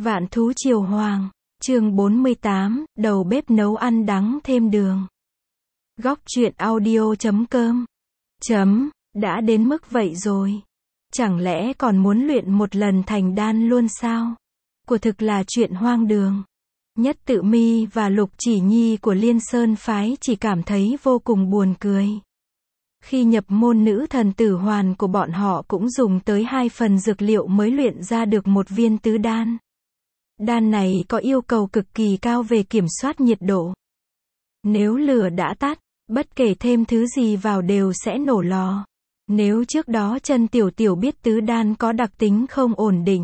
Vạn thú triều hoàng, chương 48, đầu bếp nấu ăn đắng thêm đường. Góc truyện audio.com đã đến mức vậy rồi. Chẳng lẽ còn muốn luyện một lần thành đan luôn sao? Quả thực là chuyện hoang đường. Nhất Tự Mi và Lục Chỉ Nhi của Liên Sơn phái chỉ cảm thấy vô cùng buồn cười. Khi nhập môn, nữ thần tử hoàn của bọn họ cũng dùng tới 2 phần dược liệu mới luyện ra được một viên tứ đan. Đan này có yêu cầu cực kỳ cao về kiểm soát nhiệt độ. Nếu lửa đã tắt, bất kể thêm thứ gì vào đều sẽ nổ lò. Nếu trước đó Chân Tiểu Tiểu biết tứ đan có đặc tính không ổn định,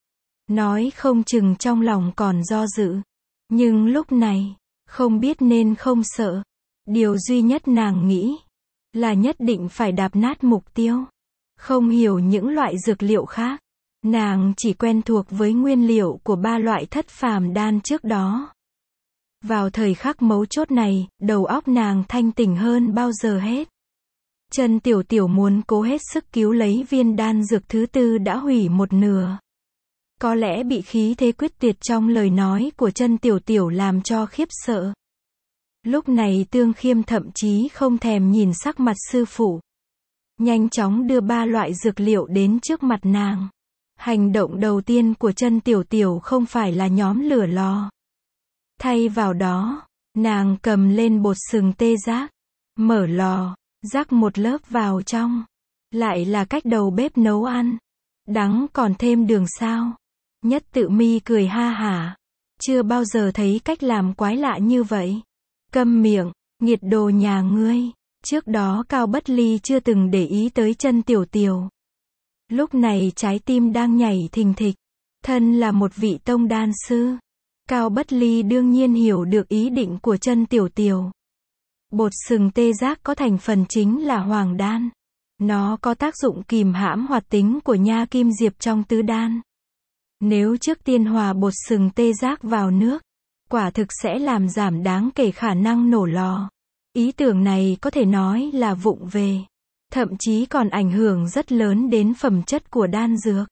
nói không chừng trong lòng còn do dự. Nhưng lúc này, không biết nên không sợ. Điều duy nhất nàng nghĩ là nhất định phải đạp nát mục tiêu. Không hiểu những loại dược liệu khác. Nàng chỉ quen thuộc với nguyên liệu của 3 loại thất phàm đan trước đó. Vào thời khắc mấu chốt này, đầu óc nàng thanh tỉnh hơn bao giờ hết. Chân Tiểu Tiểu muốn cố hết sức cứu lấy viên đan dược thứ tư đã hủy một nửa. Có lẽ bị khí thế quyết tuyệt trong lời nói của Chân Tiểu Tiểu làm cho khiếp sợ. Lúc này Tương Khiêm thậm chí không thèm nhìn sắc mặt sư phụ. Nhanh chóng đưa 3 loại dược liệu đến trước mặt nàng. Hành động đầu tiên của Chân Tiểu Tiểu không phải là nhóm lửa lò. Thay vào đó, nàng cầm lên bột sừng tê giác, mở lò, rắc một lớp vào trong. Lại là cách đầu bếp nấu ăn. Đắng còn thêm đường sao? Nhất Tự Mi cười ha hả. Chưa bao giờ thấy cách làm quái lạ như vậy. Câm miệng, nghiệt đồ nhà ngươi. Trước đó Cao Bất Ly chưa từng để ý tới Chân Tiểu Tiểu. Lúc này trái tim đang nhảy thình thịch. Thân là một vị tông đan sư, Cao Bất Ly đương nhiên hiểu được ý định của Chân Tiểu Tiểu. Bột sừng tê giác có thành phần chính là hoàng đan. Nó có tác dụng kìm hãm hoạt tính của nha kim diệp trong tứ đan. Nếu trước tiên hòa bột sừng tê giác vào nước, quả thực sẽ làm giảm đáng kể khả năng nổ lò. Ý tưởng này có thể nói là vụng về. Thậm chí còn ảnh hưởng rất lớn đến phẩm chất của đan dược.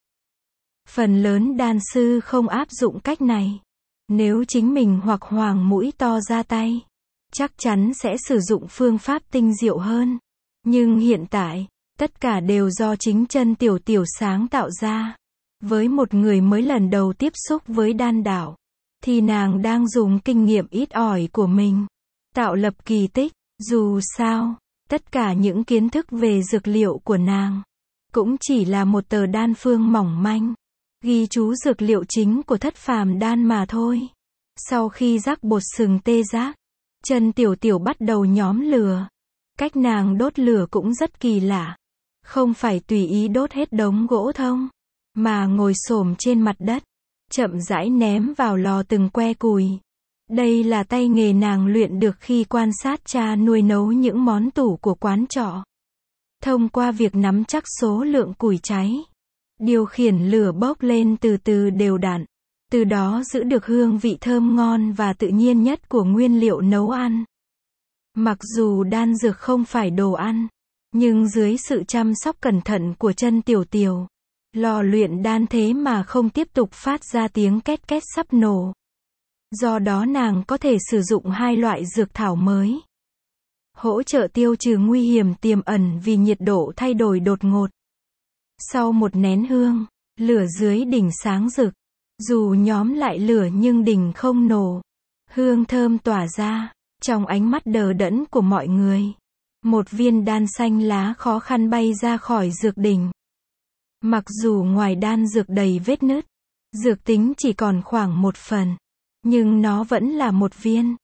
Phần lớn đan sư không áp dụng cách này. Nếu chính mình hoặc Hoàng Mũi To ra tay, chắc chắn sẽ sử dụng phương pháp tinh diệu hơn. Nhưng hiện tại, tất cả đều do chính Chân Tiểu Tiểu sáng tạo ra. Với một người mới lần đầu tiếp xúc với đan đạo, thì nàng đang dùng kinh nghiệm ít ỏi của mình tạo lập kỳ tích. Dù sao, tất cả những kiến thức về dược liệu của nàng cũng chỉ là một tờ đan phương mỏng manh, ghi chú dược liệu chính của thất phàm đan mà thôi. Sau khi rắc bột sừng tê giác, Chân Tiểu Tiểu bắt đầu nhóm lửa. Cách nàng đốt lửa cũng rất kỳ lạ. Không phải tùy ý đốt hết đống gỗ thông, mà ngồi xổm trên mặt đất, chậm rãi ném vào lò từng que củi. Đây là tay nghề nàng luyện được khi quan sát cha nuôi nấu những món tủ của quán trọ. Thông qua việc nắm chắc số lượng củi cháy, điều khiển lửa bốc lên từ từ đều đặn, từ đó giữ được hương vị thơm ngon và tự nhiên nhất của nguyên liệu nấu ăn. Mặc dù đan dược không phải đồ ăn, nhưng dưới sự chăm sóc cẩn thận của Chân Tiểu Tiểu, lò luyện đan thế mà không tiếp tục phát ra tiếng két két sắp nổ. Do đó nàng có thể sử dụng 2 loại dược thảo mới, hỗ trợ tiêu trừ nguy hiểm tiềm ẩn vì nhiệt độ thay đổi đột ngột. Sau một nén hương, lửa dưới đỉnh sáng rực. Dù nhóm lại lửa nhưng đỉnh không nổ. Hương thơm tỏa ra, trong ánh mắt đờ đẫn của mọi người. Một viên đan xanh lá khó khăn bay ra khỏi dược đỉnh. Mặc dù ngoài đan dược đầy vết nứt, dược tính chỉ còn khoảng 1 phần. Nhưng nó vẫn là một viên.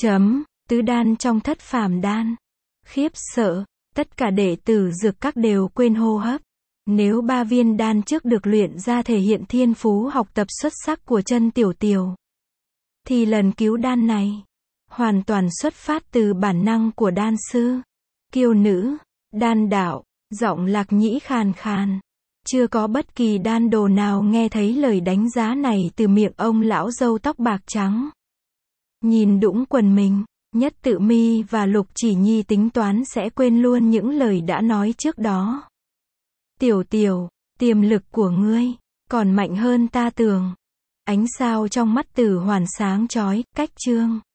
Tứ đan trong thất phàm đan. Khiếp sợ, tất cả đệ tử dược các đều quên hô hấp. Nếu 3 viên đan trước được luyện ra thể hiện thiên phú học tập xuất sắc của Chân Tiểu Tiểu, thì lần cứu đan này, hoàn toàn xuất phát từ bản năng của đan sư. Kiêu nữ, đan đạo, giọng Lạc Nhĩ khàn khàn. Chưa có bất kỳ đan đồ nào nghe thấy lời đánh giá này từ miệng ông lão râu tóc bạc trắng. Nhìn đũng quần mình, Nhất Tự Mi và Lục Chỉ Nhi tính toán sẽ quên luôn những lời đã nói trước đó. Tiểu Tiểu, tiềm lực của ngươi còn mạnh hơn ta tưởng. Ánh sao trong mắt Tử Hoàn sáng chói, cách chương.